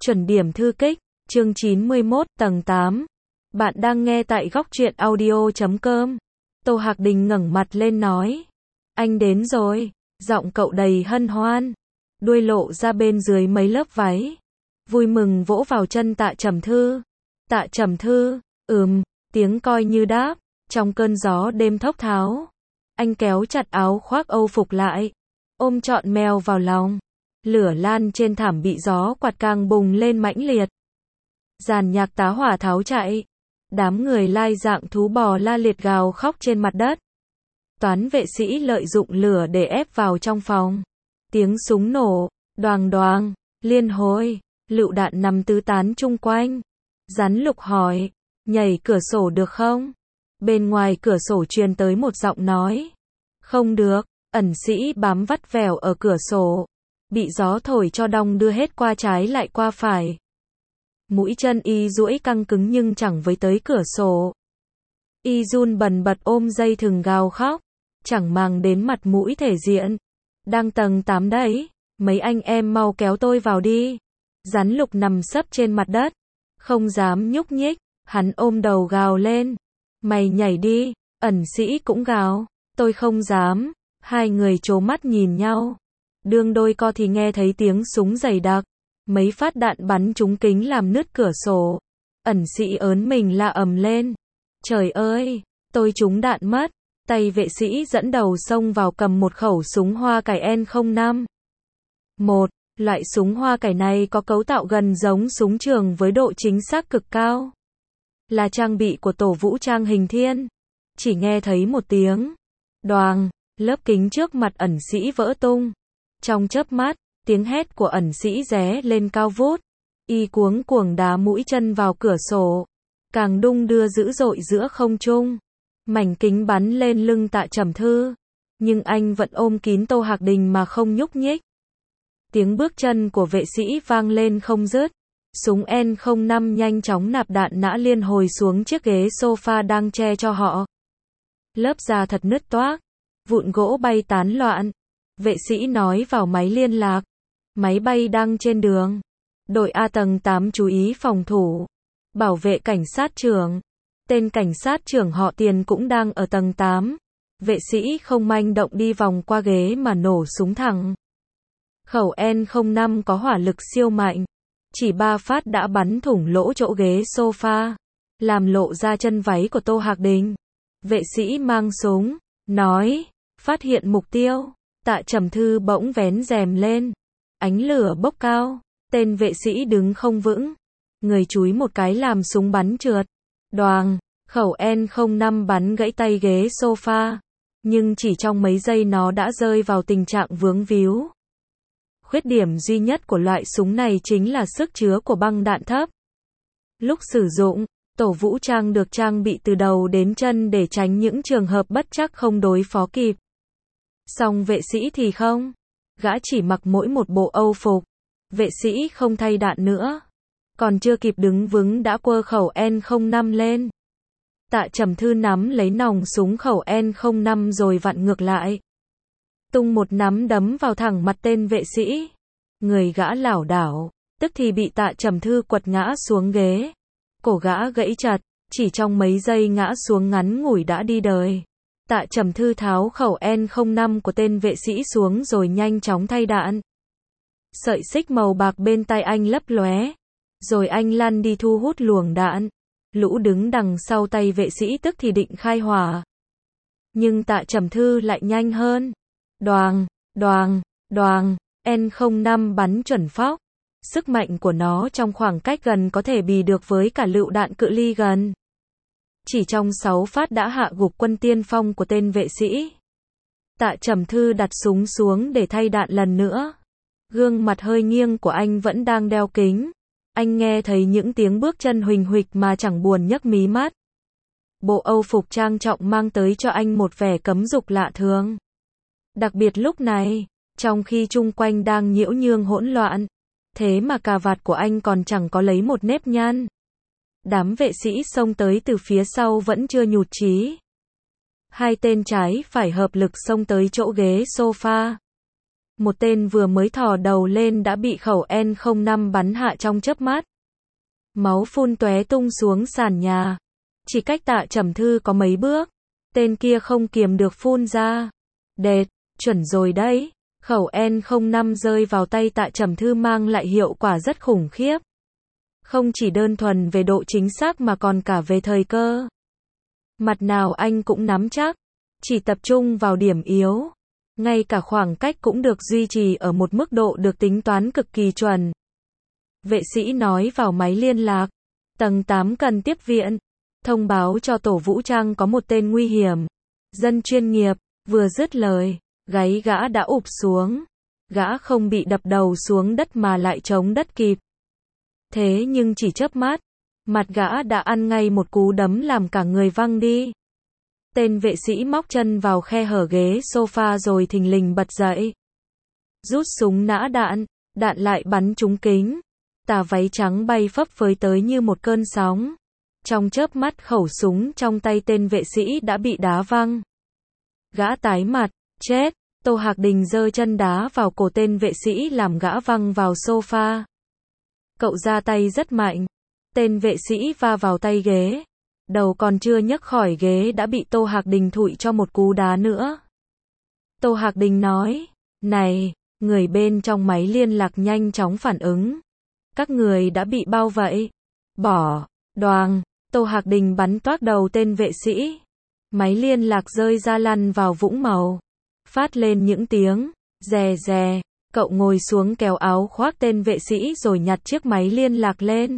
Chuẩn điểm thư kích, chương 91, tầng 8. Bạn đang nghe tại góc truyện audio.com. Tô Hạc Đình ngẩng mặt lên nói. Anh đến rồi, giọng cậu đầy hân hoan. Đuôi lộ ra bên dưới mấy lớp váy. Vui mừng vỗ vào chân Tạ Trầm Thư. Tạ Trầm Thư, tiếng coi như đáp, trong cơn gió đêm thốc tháo. Anh kéo chặt áo khoác âu phục lại, ôm trọn mèo vào lòng. Lửa lan trên thảm bị gió quạt càng bùng lên mãnh liệt. Dàn nhạc tá hỏa tháo chạy. Đám người lai dạng thú bò la liệt gào khóc trên mặt đất. Toán vệ sĩ lợi dụng lửa để ép vào trong phòng. Tiếng súng nổ, đoàng đoàng, liên hồi, lựu đạn nằm tứ tán chung quanh. Rắn Lục hỏi, nhảy cửa sổ được không? Bên ngoài cửa sổ truyền tới một giọng nói. Không được, ẩn sĩ bám vắt vẻo ở cửa sổ. Bị gió thổi cho đong đưa hết qua trái lại qua phải. Mũi chân y duỗi căng cứng nhưng chẳng với tới cửa sổ. Y run bần bật ôm dây thừng gào khóc, chẳng màng đến mặt mũi thể diện. Đang tầng 8 đấy, mấy anh em mau kéo tôi vào đi. Rắn Lục nằm sấp trên mặt đất, không dám nhúc nhích, hắn ôm đầu gào lên. Mày nhảy đi, ẩn sĩ cũng gào, tôi không dám. Hai người trố mắt nhìn nhau. Đương đôi co thì nghe thấy tiếng súng dày đặc. Mấy phát đạn bắn trúng kính làm nứt cửa sổ. Ẩn sĩ ớn mình la ầm lên. Trời ơi, tôi trúng đạn mất. Tay vệ sĩ dẫn đầu xông vào cầm một khẩu súng hoa cải N05. Loại súng hoa cải này có cấu tạo gần giống súng trường với độ chính xác cực cao. Là trang bị của tổ vũ trang Hình Thiên. Chỉ nghe thấy một tiếng đoàng, lớp kính trước mặt ẩn sĩ vỡ tung. Trong chớp mắt, tiếng hét của ẩn sĩ ré lên cao vút. Y cuống cuồng đá mũi chân vào cửa sổ, càng đung đưa dữ dội giữa không trung. Mảnh kính bắn lên lưng Tạ Trầm Thư, nhưng anh vẫn ôm kín Tô Hạc Đình mà không nhúc nhích. Tiếng bước chân của vệ sĩ vang lên không dứt. Súng N05 nhanh chóng nạp đạn nã liên hồi xuống chiếc ghế sofa đang che cho họ. Lớp da thật nứt toác, vụn gỗ bay tán loạn. Vệ sĩ nói vào máy liên lạc. Máy bay đang trên đường. Đội A tầng 8 chú ý phòng thủ. Bảo vệ cảnh sát trưởng. Tên cảnh sát trưởng họ Tiền cũng đang ở tầng 8. Vệ sĩ không manh động đi vòng qua ghế mà nổ súng thẳng. Khẩu N05 có hỏa lực siêu mạnh. Chỉ 3 phát đã bắn thủng lỗ chỗ ghế sofa, làm lộ ra chân váy của Tô Hạc Đình. Vệ sĩ mang súng, nói, phát hiện mục tiêu. Tạ Trầm Thư bỗng vén rèm lên. Ánh lửa bốc cao. Tên vệ sĩ đứng không vững. Người chúi một cái làm súng bắn trượt. Đoàng, khẩu N05 bắn gãy tay ghế sofa. Nhưng chỉ trong mấy giây nó đã rơi vào tình trạng vướng víu. Khuyết điểm duy nhất của loại súng này chính là sức chứa của băng đạn thấp. Lúc sử dụng, tổ vũ trang được trang bị từ đầu đến chân để tránh những trường hợp bất trắc không đối phó kịp. Song vệ sĩ thì không. Gã chỉ mặc mỗi một bộ âu phục. Vệ sĩ không thay đạn nữa. Còn chưa kịp đứng vững đã quơ khẩu N05 lên. Tạ Trầm Thư nắm lấy nòng súng khẩu N05 rồi vặn ngược lại. Tung một nắm đấm vào thẳng mặt tên vệ sĩ. Người gã lảo đảo, tức thì bị Tạ Trầm Thư quật ngã xuống ghế. Cổ gã gãy chặt, chỉ trong mấy giây ngã xuống ngắn ngủi đã đi đời. Tạ Trầm Thư tháo khẩu N05 của tên vệ sĩ xuống rồi nhanh chóng thay đạn. Sợi xích màu bạc bên tay anh lấp lóe. Rồi anh lăn đi thu hút luồng đạn. Lũ đứng đằng sau tay vệ sĩ tức thì định khai hỏa. Nhưng Tạ Trầm Thư lại nhanh hơn. Đoàng, đoàng, đoàng, N05 bắn chuẩn phóc. Sức mạnh của nó trong khoảng cách gần có thể bì được với cả lựu đạn cự ly gần. Chỉ trong 6 phát đã hạ gục quân tiên phong của tên vệ sĩ. Tạ Trầm Thư đặt súng xuống để thay đạn lần nữa. Gương mặt hơi nghiêng của anh vẫn đang đeo kính. Anh nghe thấy những tiếng bước chân huỳnh huỵch mà chẳng buồn nhấc mí mắt. Bộ âu phục trang trọng mang tới cho anh một vẻ cấm dục lạ thường. Đặc biệt lúc này, trong khi chung quanh đang nhiễu nhương hỗn loạn, thế mà cà vạt của anh còn chẳng có lấy một nếp nhăn. Đám vệ sĩ xông tới từ phía sau vẫn chưa nhụt chí. Hai tên trái phải hợp lực xông tới chỗ ghế sofa. Một tên vừa mới thò đầu lên đã bị khẩu N05 bắn hạ trong chớp mắt. Máu phun tóe tung xuống sàn nhà. Chỉ cách Tạ Trầm Thư có mấy bước, tên kia không kiềm được phun ra. Đệt, chuẩn rồi đấy. Khẩu N05 rơi vào tay Tạ Trầm Thư mang lại hiệu quả rất khủng khiếp. Không chỉ đơn thuần về độ chính xác mà còn cả về thời cơ. Mặt nào anh cũng nắm chắc, chỉ tập trung vào điểm yếu. Ngay cả khoảng cách cũng được duy trì ở một mức độ được tính toán cực kỳ chuẩn. Vệ sĩ nói vào máy liên lạc. Tầng 8 cần tiếp viện. Thông báo cho tổ vũ trang có một tên nguy hiểm. Dân chuyên nghiệp. Vừa dứt lời, gáy gã đã ụp xuống. Gã không bị đập đầu xuống đất mà lại chống đất kịp. Thế nhưng chỉ chớp mắt, mặt gã đã ăn ngay một cú đấm làm cả người văng đi. Tên vệ sĩ móc chân vào khe hở ghế sofa rồi thình lình bật dậy. Rút súng nã đạn, đạn lại bắn trúng kính. Tà váy trắng bay phấp phới tới như một cơn sóng. Trong chớp mắt khẩu súng trong tay tên vệ sĩ đã bị đá văng. Gã tái mặt, chết. Tô Hạc Đình giơ chân đá vào cổ tên vệ sĩ làm gã văng vào sofa. Cậu ra tay rất mạnh. Tên vệ sĩ va vào tay ghế. Đầu còn chưa nhấc khỏi ghế đã bị Tô Hạc Đình thụi cho một cú đá nữa. Tô Hạc Đình nói, này, người bên trong máy liên lạc nhanh chóng phản ứng. Các người đã bị bao vây. Bỏ, đoàng, Tô Hạc Đình bắn toác đầu tên vệ sĩ. Máy liên lạc rơi ra lăn vào vũng màu. Phát lên những tiếng, rè rè. Cậu ngồi xuống kéo áo khoác tên vệ sĩ rồi nhặt chiếc máy liên lạc lên.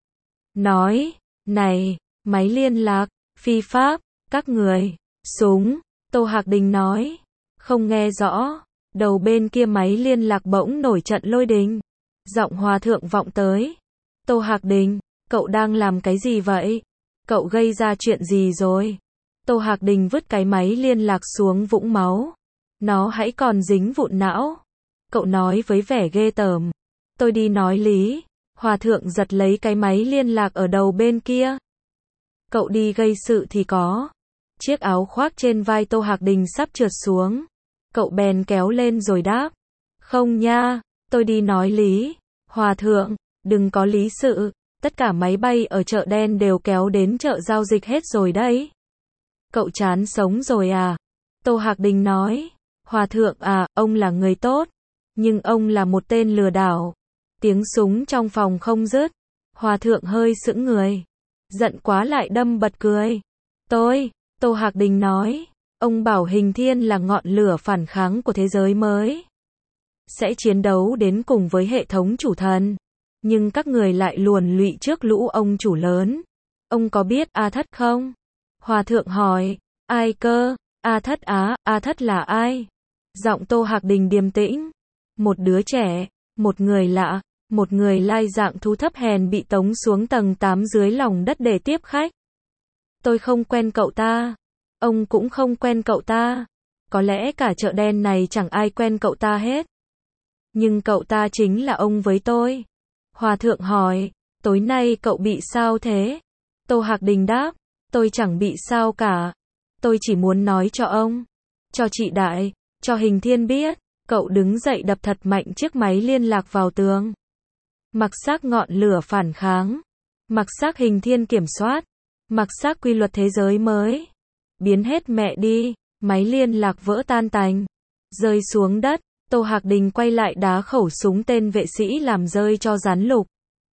Nói, này, máy liên lạc, phi pháp, các người, súng, Tô Hạc Đình nói. Không nghe rõ, đầu bên kia máy liên lạc bỗng nổi trận lôi đình. Giọng hòa thượng vọng tới. Tô Hạc Đình, cậu đang làm cái gì vậy? Cậu gây ra chuyện gì rồi? Tô Hạc Đình vứt cái máy liên lạc xuống vũng máu. Nó hãy còn dính vụn não. Cậu nói với vẻ ghê tởm. Tôi đi nói lý. Hòa thượng giật lấy cái máy liên lạc ở đầu bên kia. Cậu đi gây sự thì có. Chiếc áo khoác trên vai Tô Hạc Đình sắp trượt xuống. Cậu bèn kéo lên rồi đáp. Không nha, tôi đi nói lý. Hòa thượng, đừng có lý sự. Tất cả máy bay ở chợ đen đều kéo đến chợ giao dịch hết rồi đấy. Cậu chán sống rồi à? Tô Hạc Đình nói. Hòa thượng à, ông là người tốt. Nhưng ông là một tên lừa đảo. Tiếng súng trong phòng không dứt. Hòa thượng hơi sững người. Giận quá lại đâm bật cười. Tô Hạc Đình nói. Ông bảo Hình Thiên là ngọn lửa phản kháng của thế giới mới. Sẽ chiến đấu đến cùng với hệ thống chủ thần. Nhưng các người lại luồn lụy trước lũ ông chủ lớn. Ông có biết A Thất không? Hòa thượng hỏi. Ai cơ? A Thất á, A Thất là ai? Giọng Tô Hạc Đình điềm tĩnh. Một đứa trẻ, một người lạ, một người lai dạng thú thấp hèn bị tống xuống tầng 8 dưới lòng đất để tiếp khách. Tôi không quen cậu ta. Ông cũng không quen cậu ta. Có lẽ cả chợ đen này chẳng ai quen cậu ta hết. Nhưng cậu ta chính là ông với tôi. Hòa thượng hỏi, tối nay cậu bị sao thế? Tô Hạc Đình đáp, tôi chẳng bị sao cả. Tôi chỉ muốn nói cho ông, cho chị Đại, cho Hình Thiên biết. Cậu đứng dậy đập thật mạnh chiếc máy liên lạc vào tường. Mặc xác ngọn lửa phản kháng. Mặc xác Hình Thiên kiểm soát. Mặc xác quy luật thế giới mới. Biến hết mẹ đi. Máy liên lạc vỡ tan tành. Rơi xuống đất. Tô Hạc Đình quay lại đá khẩu súng tên vệ sĩ làm rơi cho rắn lục.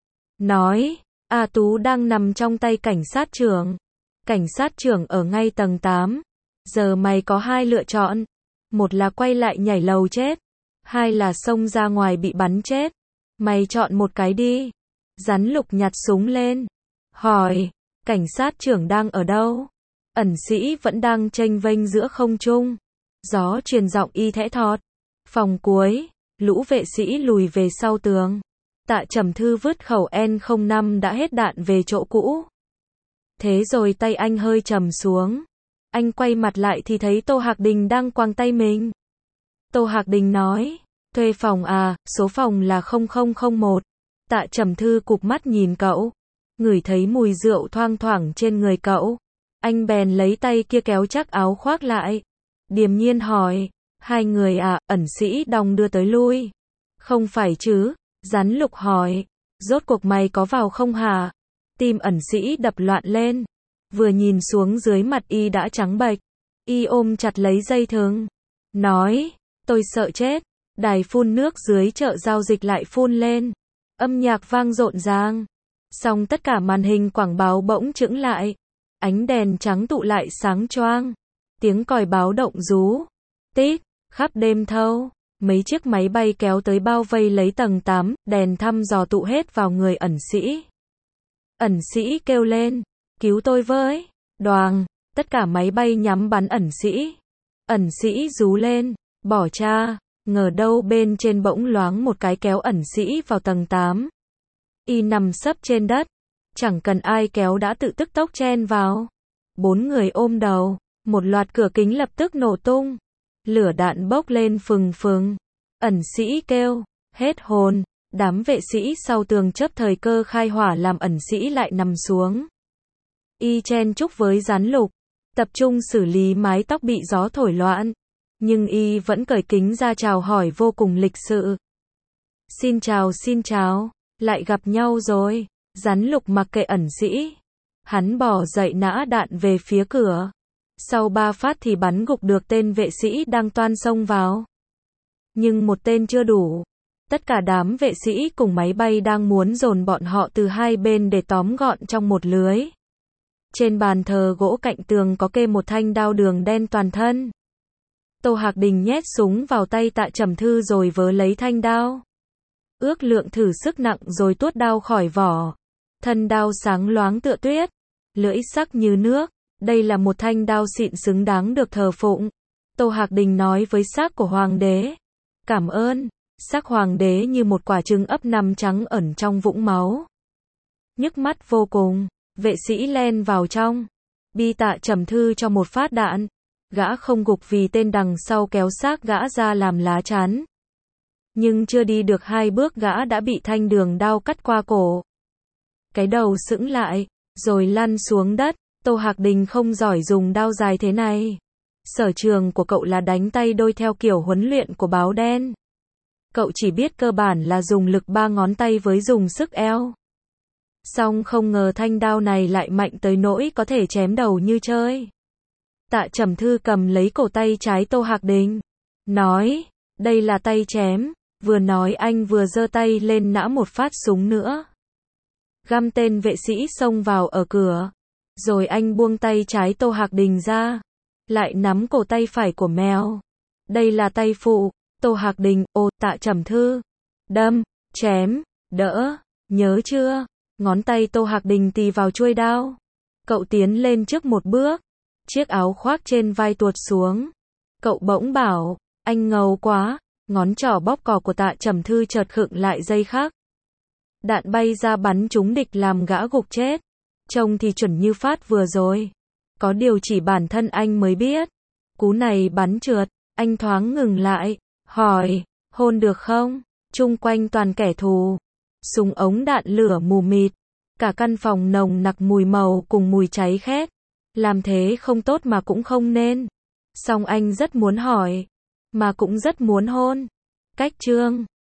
Nói, A Tú đang nằm trong tay cảnh sát trưởng. Cảnh sát trưởng ở ngay tầng 8. Giờ mày có hai lựa chọn. Một là quay lại nhảy lầu chết. Hai là xông ra ngoài bị bắn chết. Mày chọn một cái đi. Rắn lục nhặt súng lên. Hỏi, cảnh sát trưởng đang ở đâu? Ẩn sĩ vẫn đang chênh vênh giữa không trung. Gió truyền giọng y thẽ thót. Phòng cuối, lũ vệ sĩ lùi về sau tường. Tạ Trầm Thư vứt khẩu N05 đã hết đạn về chỗ cũ. Thế rồi tay anh hơi trầm xuống. Anh quay mặt lại thì thấy Tô Hạc Đình đang quàng tay mình. Tô Hạc Đình nói, thuê phòng à, số phòng là 0001. Tạ Trầm Thư cụp mắt nhìn cậu. Ngửi thấy mùi rượu thoang thoảng trên người cậu. Anh bèn lấy tay kia kéo chắc áo khoác lại. Điềm nhiên hỏi, Hai người à, ẩn sĩ đong đưa tới lui. Không phải chứ, Rắn Lục hỏi. Rốt cuộc mày có vào không hả? Tim ẩn sĩ đập loạn lên. Vừa nhìn xuống dưới mặt y đã trắng bệch. Y ôm chặt lấy dây thừng. Nói, tôi sợ chết. Đài phun nước dưới chợ giao dịch lại phun lên. Âm nhạc vang rộn ràng. Xong tất cả màn hình quảng báo bỗng chững lại. Ánh đèn trắng tụ lại sáng choang. Tiếng còi báo động rú. Tít, khắp đêm thâu. Mấy chiếc máy bay kéo tới bao vây lấy tầng 8, đèn thăm dò tụ hết vào người ẩn sĩ. Ẩn sĩ kêu lên, cứu tôi với. Đoàng, tất cả máy bay nhắm bắn ẩn sĩ. Ẩn sĩ rú lên, bỏ cha, ngờ đâu bên trên bỗng loáng một cái kéo ẩn sĩ vào tầng 8. Y nằm sấp trên đất, chẳng cần ai kéo đã tự tức tốc chen vào. 4 người ôm đầu, một loạt cửa kính lập tức nổ tung. Lửa đạn bốc lên phừng phừng. Ẩn sĩ kêu, hết hồn. Đám vệ sĩ sau tường chớp thời cơ khai hỏa làm ẩn sĩ lại nằm xuống. Y chen chúc với Rắn Lục, tập trung xử lý mái tóc bị gió thổi loạn. Nhưng y vẫn cởi kính ra chào hỏi vô cùng lịch sự. Xin chào, lại gặp nhau rồi. Rắn Lục mặc kệ ẩn sĩ. Hắn bỏ dậy nã đạn về phía cửa. Sau 3 phát thì bắn gục được tên vệ sĩ đang toan xông vào. Nhưng một tên chưa đủ. Tất cả đám vệ sĩ cùng máy bay đang muốn dồn bọn họ từ hai bên để tóm gọn trong một lưới. Trên bàn thờ gỗ cạnh tường có kê một thanh đao đường đen toàn thân. Tô Hạc Đình nhét súng vào tay Tạ Trầm Thư rồi vớ lấy thanh đao. Ước lượng thử sức nặng rồi tuốt đao khỏi vỏ. Thân đao sáng loáng tựa tuyết. Lưỡi sắc như nước. Đây là một thanh đao xịn xứng đáng được thờ phụng. Tô Hạc Đình nói với xác của hoàng đế. Cảm ơn. Xác hoàng đế như một quả trứng ấp nằm trắng ẩn trong vũng máu. Nhức mắt vô cùng. Vệ sĩ len vào trong. Bi Tạ Trầm Thư cho một phát đạn. Gã không gục vì tên đằng sau kéo xác gã ra làm lá chắn. Nhưng chưa đi được 2 bước gã đã bị thanh đường đao cắt qua cổ. Cái đầu sững lại, rồi lăn xuống đất. Tô Hạc Đình không giỏi dùng đao dài thế này. Sở trường của cậu là đánh tay đôi theo kiểu huấn luyện của báo đen. Cậu chỉ biết cơ bản là dùng lực 3 ngón tay với dùng sức eo. Song không ngờ thanh đao này lại mạnh tới nỗi có thể chém đầu như chơi. Tạ Trầm Thư cầm lấy cổ tay trái Tô Hạc Đình. Nói, đây là tay chém. Vừa nói anh vừa giơ tay lên nã một phát súng nữa. Găm tên vệ sĩ xông vào ở cửa. Rồi anh buông tay trái Tô Hạc Đình ra. Lại nắm cổ tay phải của mèo. Đây là tay phụ. Tô Hạc Đình, Tạ Trầm Thư. Đâm, chém, đỡ, nhớ chưa? Ngón tay Tô Hạc Đình tì vào chuôi đao. Cậu tiến lên trước một bước. Chiếc áo khoác trên vai tuột xuống. Cậu bỗng bảo, anh ngầu quá. Ngón trỏ bóp cò của Tạ Trầm Thư chợt khựng lại giây khắc. Đạn bay ra bắn trúng địch làm gã gục chết. Trông thì chuẩn như phát vừa rồi. Có điều chỉ bản thân anh mới biết. Cú này bắn trượt, anh thoáng ngừng lại, hỏi, hôn được không? Chung quanh toàn kẻ thù. Súng ống đạn lửa mù mịt. Cả căn phòng nồng nặc mùi màu cùng mùi cháy khét. Làm thế không tốt mà cũng không nên. Song anh rất muốn hỏi. Mà cũng rất muốn hôn. Cách chương